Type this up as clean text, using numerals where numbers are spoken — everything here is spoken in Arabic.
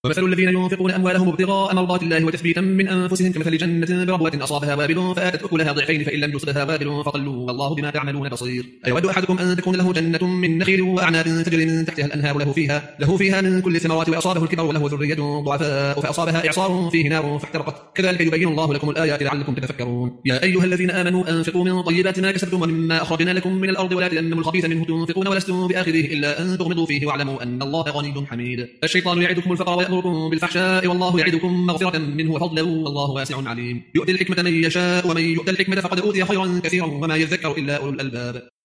ومثل الذين ينفقون أموالهم ابتغاء مرضات الله وتثبيتا من أنفسهم كمثل جنة بربوة أصابها وابل فآتت أكلها ضعفين فإن لم يصبها وابل فطل والله بما تعملون بصير. أيود أحدكم أن تكون له جنة من نخيل وأعناب تجري من تحتها الأنهار له فيها من كل الثمرات وأصابه الكبر وله ذرية ضعفاء فأصابها إعصار فيه نار فاحترقت كذلك يبين الله لكم الآيات لعلكم تتفكرون. يا أيها الذين آمنوا أنفقوا من طيبات ما كسبتم ومما أخرجنا لكم من الأرض ولا تيمموا الخبيث منه تنفقون ولستم بآخذه إلا أن تغمضوا فيه واعلموا أن الله غني حميد. الشيطان يعدكم الفقر ويأمركم بالفحشاء والله يعدكم مغفرة منه وفضلا والله واسع عليم. يؤتي الحكمة من يشاء ومن يؤت الحكمة فقد أوتي خيرا كثيرا وما يذكر إلا أولو الألباب.